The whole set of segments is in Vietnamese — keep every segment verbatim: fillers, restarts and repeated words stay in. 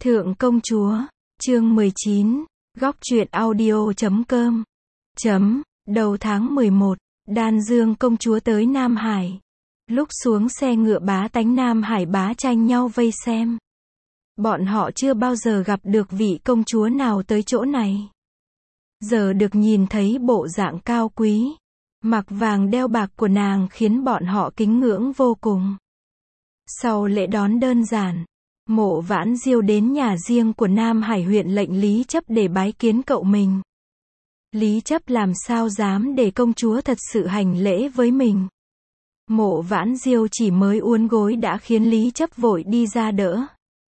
Thượng công chúa, chương mười chín, góc truyện audio chấm com. Chấm, đầu tháng mười một, Đan Dương công chúa tới Nam Hải. Lúc xuống xe ngựa bá tánh Nam Hải bá tranh nhau vây xem. Bọn họ chưa bao giờ gặp được vị công chúa nào tới chỗ này. Giờ được nhìn thấy bộ dạng cao quý, mặc vàng đeo bạc của nàng khiến bọn họ kính ngưỡng vô cùng. Sau lễ đón đơn giản, Mộ Vãn Diêu đến nhà riêng của Nam Hải huyện lệnh Lý Chấp để bái kiến cậu mình. Lý Chấp làm sao dám để công chúa thật sự hành lễ với mình. Mộ Vãn Diêu chỉ mới uốn gối đã khiến Lý Chấp vội đi ra đỡ.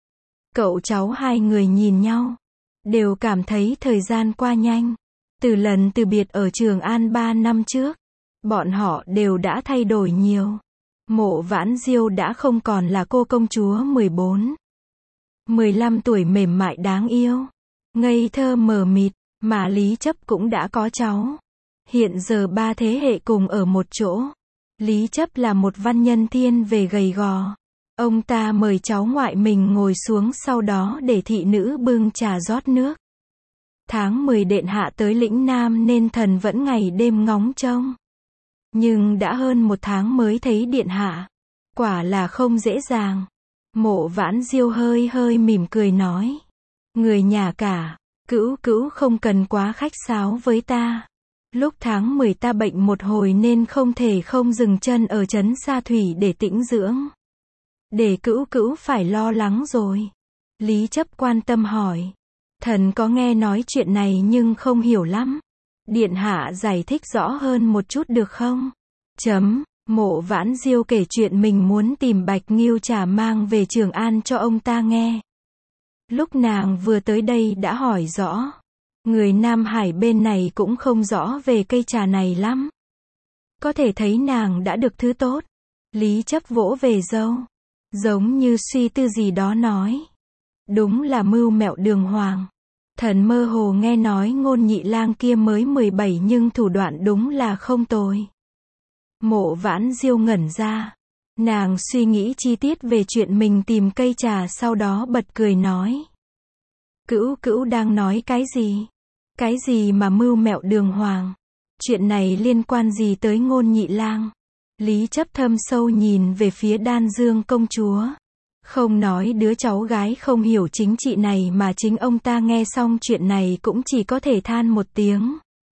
Cậu cháu hai người nhìn nhau, đều cảm thấy thời gian qua nhanh. Từ lần từ biệt ở Trường An ba năm trước, bọn họ đều đã thay đổi nhiều. Mộ Vãn Diêu đã không còn là cô công chúa mười bốn, mười lăm tuổi mềm mại đáng yêu, ngây thơ mờ mịt, mà Lý Chấp cũng đã có cháu. Hiện giờ ba thế hệ cùng ở một chỗ. Lý Chấp là một văn nhân thiên về gầy gò. Ông ta mời cháu ngoại mình ngồi xuống sau đó để thị nữ bưng trà rót nước. Tháng mười điện hạ tới lĩnh Nam nên thần vẫn ngày đêm ngóng trông. Nhưng đã hơn một tháng mới thấy điện hạ. Quả là không dễ dàng. Mộ Vãn Diêu hơi hơi mỉm cười nói. Người nhà cả, cữu cữu không cần quá khách sáo với ta. Lúc tháng mười ta bệnh một hồi nên không thể không dừng chân ở trấn Sa Thủy để tĩnh dưỡng. Để cữu cữu phải lo lắng rồi. Lý Chấp quan tâm hỏi. Thần có nghe nói chuyện này nhưng không hiểu lắm. Điện hạ giải thích rõ hơn một chút được không? Chấm, Mộ Vãn Diêu kể chuyện mình muốn tìm Bạch Nghiêu Trà mang về Trường An cho ông ta nghe. Lúc nàng vừa tới đây đã hỏi rõ. Người Nam Hải bên này cũng không rõ về cây trà này lắm. Có thể thấy nàng đã được thứ tốt. Lý Chấp vỗ về râu, giống như suy tư gì đó nói. Đúng là mưu mẹo đường hoàng. Thần mơ hồ nghe nói Ngôn Nhị Lang kia mới mười bảy nhưng thủ đoạn đúng là không tồi. Mộ Vãn Diêu ngẩn ra. Nàng suy nghĩ chi tiết về chuyện mình tìm cây trà sau đó bật cười nói. Cữu cữu đang nói cái gì? Cái gì mà mưu mẹo đường hoàng? Chuyện này liên quan gì tới Ngôn Nhị Lang? Lý Chấp thâm sâu nhìn về phía Đan Dương công chúa. Không nói đứa cháu gái không hiểu chính trị này mà chính ông ta nghe xong chuyện này cũng chỉ có thể than một tiếng.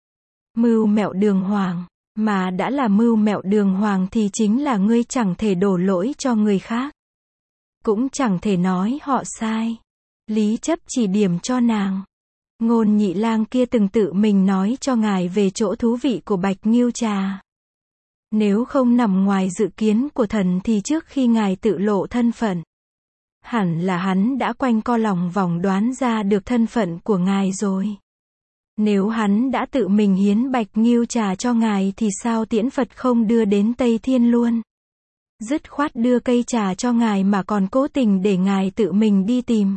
Mưu mẹo đường hoàng, mà đã là mưu mẹo đường hoàng thì chính là ngươi chẳng thể đổ lỗi cho người khác. Cũng chẳng thể nói họ sai. Lý Chấp chỉ điểm cho nàng. Ngôn Nhị Lang kia từng tự mình nói cho ngài về chỗ thú vị của Bạch Nghiêu Trà. Nếu không nằm ngoài dự kiến của thần thì trước khi ngài tự lộ thân phận, hẳn là hắn đã quanh co lòng vòng đoán ra được thân phận của ngài rồi. Nếu hắn đã tự mình hiến Bạch Nghiêu Trà cho ngài thì sao tiễn Phật không đưa đến Tây Thiên luôn? Dứt khoát đưa cây trà cho ngài mà còn cố tình để ngài tự mình đi tìm.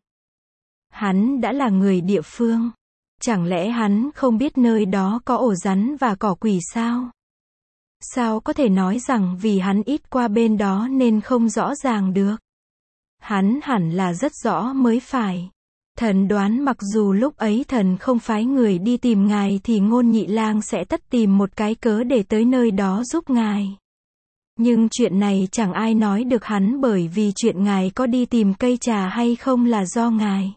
Hắn đã là người địa phương. Chẳng lẽ hắn không biết nơi đó có ổ rắn và cỏ quỷ sao? Sao có thể nói rằng vì hắn ít qua bên đó nên không rõ ràng được? Hắn hẳn là rất rõ mới phải. Thần đoán mặc dù lúc ấy thần không phái người đi tìm ngài thì Ngôn Nhị Lang sẽ tất tìm một cái cớ để tới nơi đó giúp ngài. Nhưng chuyện này chẳng ai nói được hắn bởi vì chuyện ngài có đi tìm cây trà hay không là do ngài.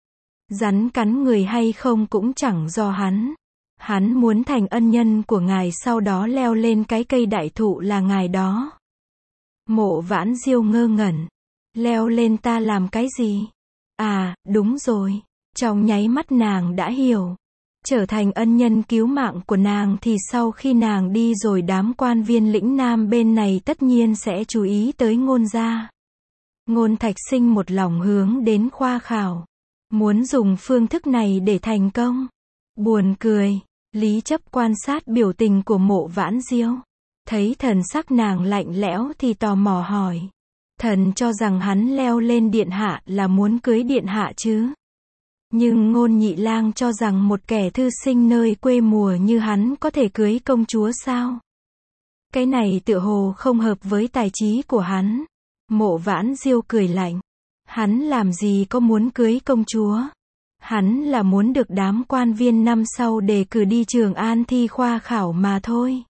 Rắn cắn người hay không cũng chẳng do hắn. Hắn muốn thành ân nhân của ngài sau đó leo lên cái cây đại thụ là ngài đó. Mộ Vãn Diêu ngơ ngẩn. Leo lên ta làm cái gì? À, đúng rồi. Trong nháy mắt nàng đã hiểu. Trở thành ân nhân cứu mạng của nàng thì sau khi nàng đi rồi đám quan viên lĩnh Nam bên này tất nhiên sẽ chú ý tới Ngôn gia. Ngôn Thạch Sinh một lòng hướng đến khoa khảo. Muốn dùng phương thức này để thành công. Buồn cười. Lý Chấp quan sát biểu tình của Mộ Vãn Diêu. Thấy thần sắc nàng lạnh lẽo thì tò mò hỏi. Thần cho rằng hắn leo lên điện hạ là muốn cưới điện hạ chứ. Nhưng Ngôn Nhị Lang cho rằng một kẻ thư sinh nơi quê mùa như hắn có thể cưới công chúa sao? Cái này tựa hồ không hợp với tài trí của hắn. Mộ Vãn Diêu cười lạnh. Hắn làm gì có muốn cưới công chúa. Hắn là muốn được đám quan viên năm sau đề cử đi Trường An thi khoa khảo mà thôi.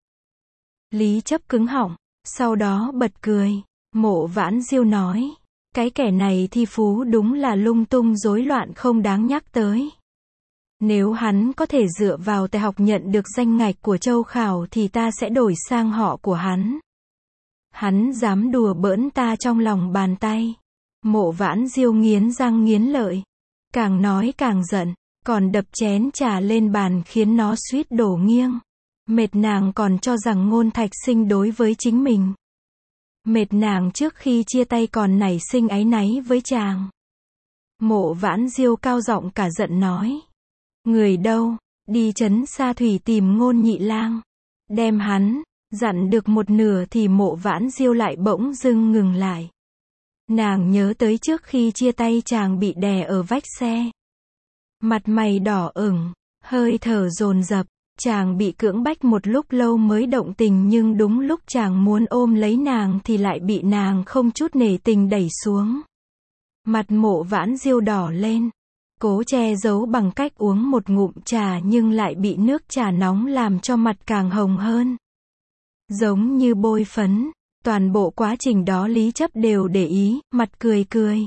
Lý Chấp cứng họng, sau đó bật cười. Mộ Vãn Diêu nói, cái kẻ này thi phú đúng là lung tung rối loạn không đáng nhắc tới. Nếu hắn có thể dựa vào tài học nhận được danh ngạch của châu khảo thì ta sẽ đổi sang họ của hắn. Hắn dám đùa bỡn ta trong lòng bàn tay. Mộ Vãn Diêu nghiến răng nghiến lợi. Càng nói càng giận, còn đập chén trà lên bàn khiến nó suýt đổ nghiêng. Mệt nàng còn cho rằng Ngôn Thạch Sinh đối với chính mình. Mệt nàng trước khi chia tay còn nảy sinh áy náy với chàng. Mộ Vãn Diêu cao giọng cả giận nói. Người đâu, đi trấn Sa Thủy tìm Ngôn Nhị Lang. Đem hắn, dặn được một nửa thì Mộ Vãn Diêu lại bỗng dưng ngừng lại. Nàng nhớ tới trước khi chia tay chàng bị đè ở vách xe. Mặt mày đỏ ửng, hơi thở dồn dập, chàng bị cưỡng bách một lúc lâu mới động tình nhưng đúng lúc chàng muốn ôm lấy nàng thì lại bị nàng không chút nể tình đẩy xuống. Mặt Mộ Vãn Diêu đỏ lên, cố che giấu bằng cách uống một ngụm trà nhưng lại bị nước trà nóng làm cho mặt càng hồng hơn. Giống như bôi phấn. Toàn bộ quá trình đó Lý Chấp đều để ý, mặt cười cười.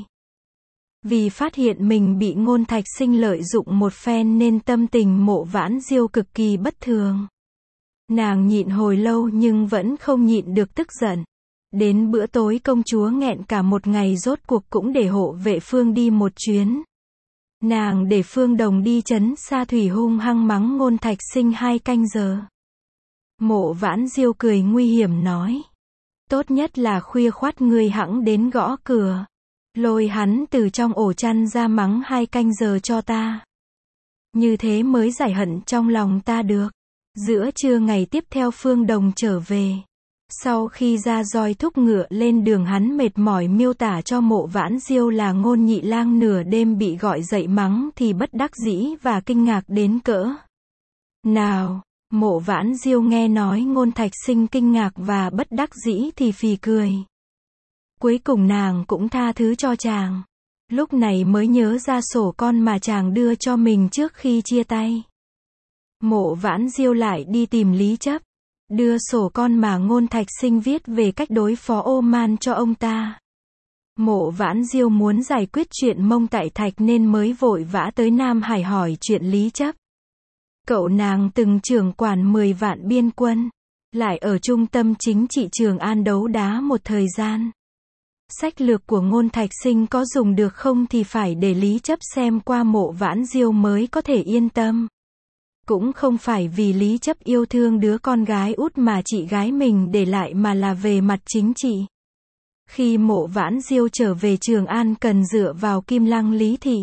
Vì phát hiện mình bị Ngôn Thạch Sinh lợi dụng một phen nên tâm tình Mộ Vãn Diêu cực kỳ bất thường. Nàng nhịn hồi lâu nhưng vẫn không nhịn được tức giận. Đến bữa tối công chúa nghẹn cả một ngày rốt cuộc cũng để hộ vệ Phương đi một chuyến. Nàng để Phương Đồng đi trấn Sa Thủy hung hăng mắng Ngôn Thạch Sinh hai canh giờ. Mộ Vãn Diêu cười nguy hiểm nói. Tốt nhất là khuya khoắt ngươi hẵng đến gõ cửa. Lôi hắn từ trong ổ chăn ra mắng hai canh giờ cho ta. Như thế mới giải hận trong lòng ta được. Giữa trưa ngày tiếp theo Phương Đồng trở về. Sau khi ra roi thúc ngựa lên đường hắn mệt mỏi miêu tả cho Mộ Vãn Diêu là Ngôn Nhị Lang nửa đêm bị gọi dậy mắng thì bất đắc dĩ và kinh ngạc đến cỡ nào. Mộ Vãn Diêu nghe nói Ngôn Thạch Sinh kinh ngạc và bất đắc dĩ thì phì cười. Cuối cùng nàng cũng tha thứ cho chàng. Lúc này mới nhớ ra sổ con mà chàng đưa cho mình trước khi chia tay. Mộ Vãn Diêu lại đi tìm Lý Chấp. Đưa sổ con mà Ngôn Thạch Sinh viết về cách đối phó Ô Man cho ông ta. Mộ Vãn Diêu muốn giải quyết chuyện Mông Tại Thạch nên mới vội vã tới Nam Hải hỏi chuyện Lý Chấp. Cậu nàng từng trưởng quản mười vạn biên quân, lại ở trung tâm chính trị Trường An đấu đá một thời gian. Sách lược của Ngôn Thạch Sinh có dùng được không thì phải để Lý Chấp xem qua. Mộ Vãn Diêu mới có thể yên tâm. Cũng không phải vì Lý Chấp yêu thương đứa con gái út mà chị gái mình để lại mà là về mặt chính trị. Khi Mộ Vãn Diêu trở về Trường An cần dựa vào Kim Lăng Lý Thị.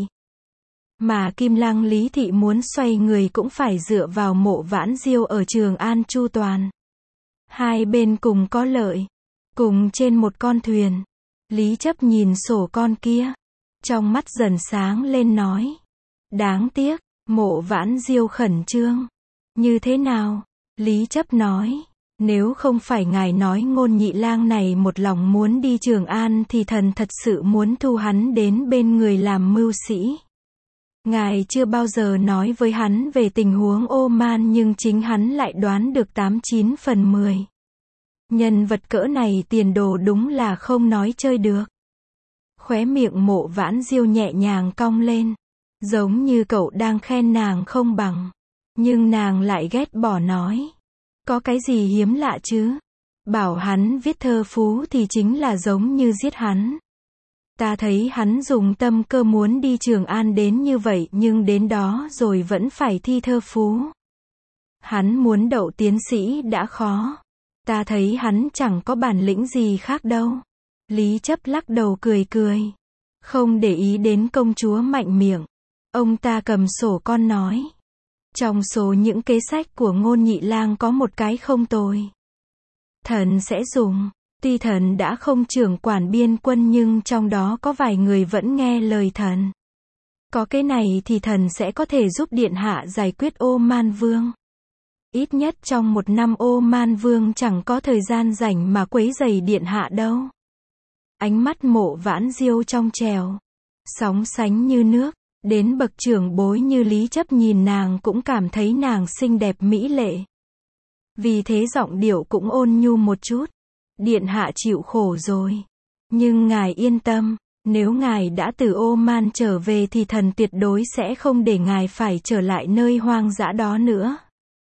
Mà Kim Lăng Lý Thị muốn xoay người cũng phải dựa vào Mộ Vãn Diêu ở Trường An chu toàn. Hai bên cùng có lợi. Cùng trên một con thuyền. Lý Chấp nhìn sổ con kia. Trong mắt dần sáng lên nói. Đáng tiếc. Mộ Vãn Diêu khẩn trương. Như thế nào? Lý Chấp nói. Nếu không phải ngài nói Ngôn Nhị Lang này một lòng muốn đi Trường An thì thần thật sự muốn thu hắn đến bên người làm mưu sĩ. Ngài chưa bao giờ nói với hắn về tình huống Ô Man nhưng chính hắn lại đoán được tám chín phần mười. Nhân vật cỡ này tiền đồ đúng là không nói chơi được. Khóe miệng Mộ Vãn Diêu nhẹ nhàng cong lên. Giống như cậu đang khen nàng không bằng. Nhưng nàng lại ghét bỏ nói. Có cái gì hiếm lạ chứ? Bảo hắn viết thơ phú thì chính là giống như giết hắn. Ta thấy hắn dùng tâm cơ muốn đi Trường An đến như vậy nhưng đến đó rồi vẫn phải thi thơ phú. Hắn muốn đậu tiến sĩ đã khó. Ta thấy hắn chẳng có bản lĩnh gì khác đâu. Lý Chấp lắc đầu cười cười. Không để ý đến công chúa mạnh miệng. Ông ta cầm sổ con nói. Trong số những kế sách của Ngôn Nhị Lang có một cái không tồi. Thần sẽ dùng. Tuy thần đã không trưởng quản biên quân nhưng trong đó có vài người vẫn nghe lời thần. Có cái này thì thần sẽ có thể giúp điện hạ giải quyết Ô Man Vương. Ít nhất trong một năm Ô Man Vương chẳng có thời gian rảnh mà quấy rầy điện hạ đâu. Ánh mắt Mộ Vãn Diêu trong trèo. sóng sánh như nước, đến bậc trưởng bối như Lý Chấp nhìn nàng cũng cảm thấy nàng xinh đẹp mỹ lệ. Vì thế giọng điệu cũng ôn nhu một chút. Điện hạ chịu khổ rồi. Nhưng ngài yên tâm, nếu ngài đã từ Oman trở về thì thần tuyệt đối sẽ không để ngài phải trở lại nơi hoang dã đó nữa.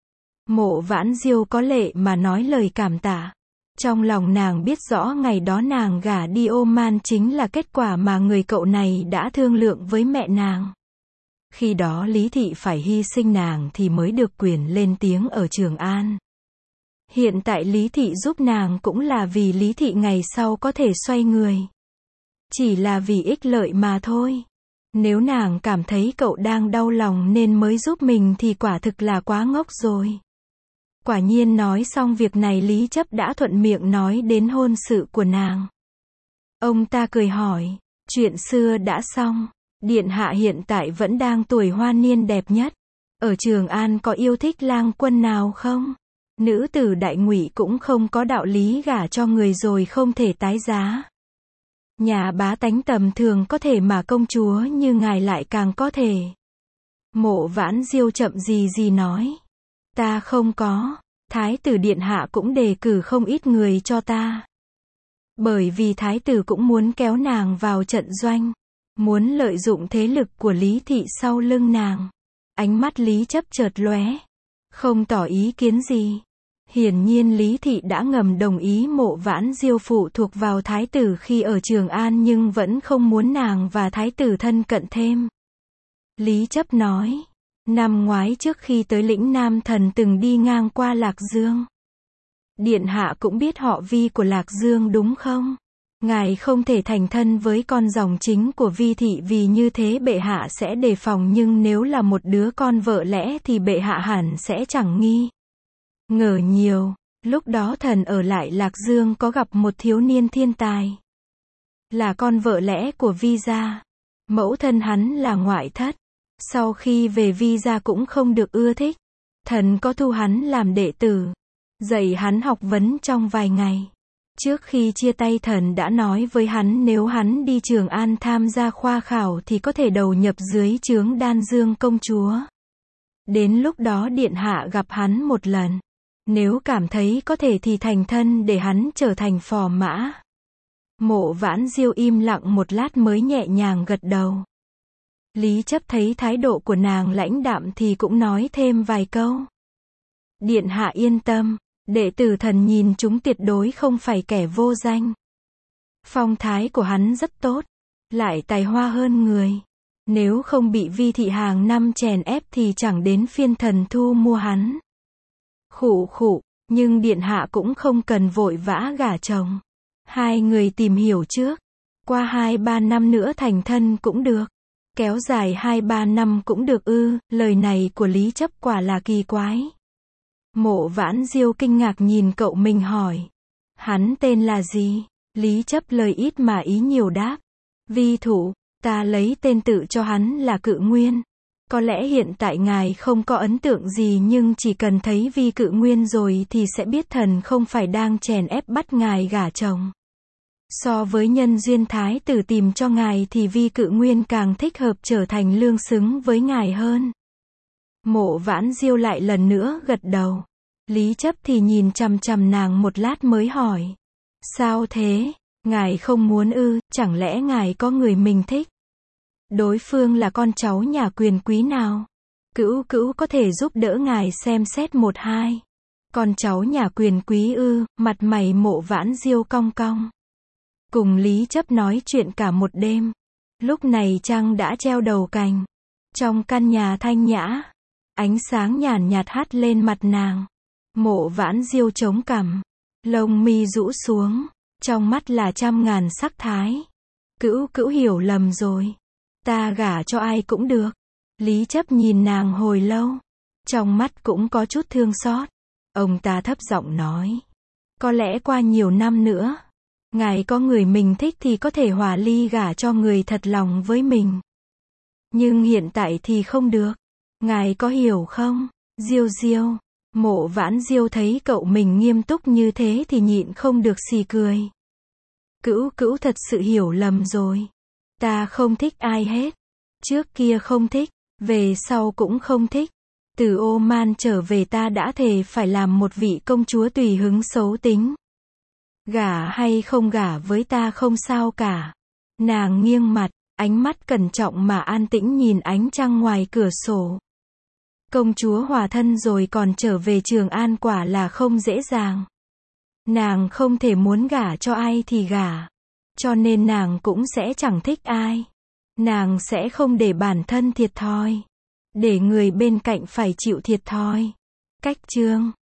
Mộ Vãn Diêu có lệ mà nói lời cảm tạ. Trong lòng nàng biết rõ ngày đó nàng gả đi Oman chính là kết quả mà người cậu này đã thương lượng với mẹ nàng. Khi đó Lý Thị phải hy sinh nàng thì mới được quyền lên tiếng ở Trường An. Hiện tại Lý Thị giúp nàng cũng là vì Lý Thị ngày sau có thể xoay người. Chỉ là vì ích lợi mà thôi. Nếu nàng cảm thấy cậu đang đau lòng nên mới giúp mình thì quả thực là quá ngốc rồi. Quả nhiên nói xong việc này Lý Chấp đã thuận miệng nói đến hôn sự của nàng. Ông ta cười hỏi, chuyện xưa đã xong, điện hạ hiện tại vẫn đang tuổi hoa niên đẹp nhất. Ở Trường An có yêu thích lang quân nào không? Nữ tử đại ngụy cũng không có đạo lý gả cho người rồi không thể tái giá. Nhà bá tánh tầm thường có thể mà công chúa như ngài lại càng có thể. Mộ Vãn Diêu chậm gì gì nói. Ta không có, thái tử điện hạ cũng đề cử không ít người cho ta. Bởi vì thái tử cũng muốn kéo nàng vào trận doanh. Muốn lợi dụng thế lực của Lý Thị sau lưng nàng. Ánh mắt Lý Chấp chợt lóe. Không tỏ ý kiến gì. Hiển nhiên Lý Thị đã ngầm đồng ý Mộ Vãn Diêu phụ thuộc vào thái tử khi ở Trường An nhưng vẫn không muốn nàng và thái tử thân cận thêm. Lý Chấp nói, năm ngoái trước khi tới lĩnh Nam Thần từng đi ngang qua Lạc Dương. Điện hạ cũng biết họ Vi của Lạc Dương đúng không? Ngài không thể thành thân với con dòng chính của Vi thị vì như thế bệ hạ sẽ đề phòng, nhưng nếu là một đứa con vợ lẽ thì bệ hạ hẳn sẽ chẳng nghi ngờ nhiều. Lúc đó thần ở lại Lạc Dương có gặp một thiếu niên thiên tài. Là con vợ lẽ của Vi gia. Mẫu thân hắn là ngoại thất. Sau khi về Vi gia cũng không được ưa thích. Thần có thu hắn làm đệ tử. Dạy hắn học vấn trong vài ngày. Trước khi chia tay thần đã nói với hắn nếu hắn đi Trường An tham gia khoa khảo thì có thể đầu nhập dưới trướng Đan Dương công chúa. Đến lúc đó điện hạ gặp hắn một lần. Nếu cảm thấy có thể thì thành thân để hắn trở thành phò mã. Mộ Vãn Diêu im lặng một lát mới nhẹ nhàng gật đầu. Lý Chấp thấy thái độ của nàng lãnh đạm thì cũng nói thêm vài câu. Điện hạ yên tâm, đệ tử thần nhìn chúng tuyệt đối không phải kẻ vô danh. Phong thái của hắn rất tốt, lại tài hoa hơn người. Nếu không bị Vi thị hàng năm chèn ép thì chẳng đến phiên thần thu mua hắn. Khụ khụ, nhưng điện hạ cũng không cần vội vã gả chồng. Hai người tìm hiểu trước. Qua hai ba năm nữa thành thân cũng được. Kéo dài hai ba năm cũng được ư, lời này của Lý Chấp quả là kỳ quái. Mộ Vãn Diêu kinh ngạc nhìn cậu mình hỏi. Hắn tên là gì? Lý Chấp lời ít mà ý nhiều đáp. Vi thủ, ta lấy tên tự cho hắn là Cự Nguyên. Có lẽ hiện tại ngài không có ấn tượng gì nhưng chỉ cần thấy Vi Cự Nguyên rồi thì sẽ biết thần không phải đang chèn ép bắt ngài gả chồng. So với nhân duyên thái tử tìm cho ngài thì Vi Cự Nguyên càng thích hợp trở thành lương xứng với ngài hơn. Mộ Vãn Diêu lại lần nữa gật đầu. Lý Chấp thì nhìn chằm chằm nàng một lát mới hỏi. Sao thế? Ngài không muốn ư, chẳng lẽ ngài có người mình thích? Đối phương là con cháu nhà quyền quý nào? Cữu cữu có thể giúp đỡ ngài xem xét một hai. Con cháu nhà quyền quý ư, mặt mày Mộ Vãn Diêu cong cong. Cùng Lý Chấp nói chuyện cả một đêm. Lúc này trăng đã treo đầu cành. Trong căn nhà thanh nhã, ánh sáng nhàn nhạt hắt lên mặt nàng. Mộ Vãn Diêu chống cằm, lông mi rũ xuống, trong mắt là trăm ngàn sắc thái. Cữu cữu hiểu lầm rồi. Ta gả cho ai cũng được. Lý Chấp nhìn nàng hồi lâu. Trong mắt cũng có chút thương xót. Ông ta thấp giọng nói. Có lẽ qua nhiều năm nữa, ngài có người mình thích thì có thể hòa ly gả cho người thật lòng với mình. Nhưng hiện tại thì không được. Ngài có hiểu không? Diêu Diêu. Mộ Vãn Diêu thấy cậu mình nghiêm túc như thế thì nhịn không được xì cười. Cữu cữu thật sự hiểu lầm rồi. Ta không thích ai hết. Trước kia không thích, về sau cũng không thích. Từ Oman trở về ta đã thề phải làm một vị công chúa tùy hứng xấu tính. Gả hay không gả với ta không sao cả. Nàng nghiêng mặt, ánh mắt cẩn trọng mà an tĩnh nhìn ánh trăng ngoài cửa sổ. Công chúa hòa thân rồi còn trở về Trường An quả là không dễ dàng. Nàng không thể muốn gả cho ai thì gả. Cho nên nàng cũng sẽ chẳng thích ai. Nàng sẽ không để bản thân thiệt thòi. Để người bên cạnh phải chịu thiệt thòi. Cách chương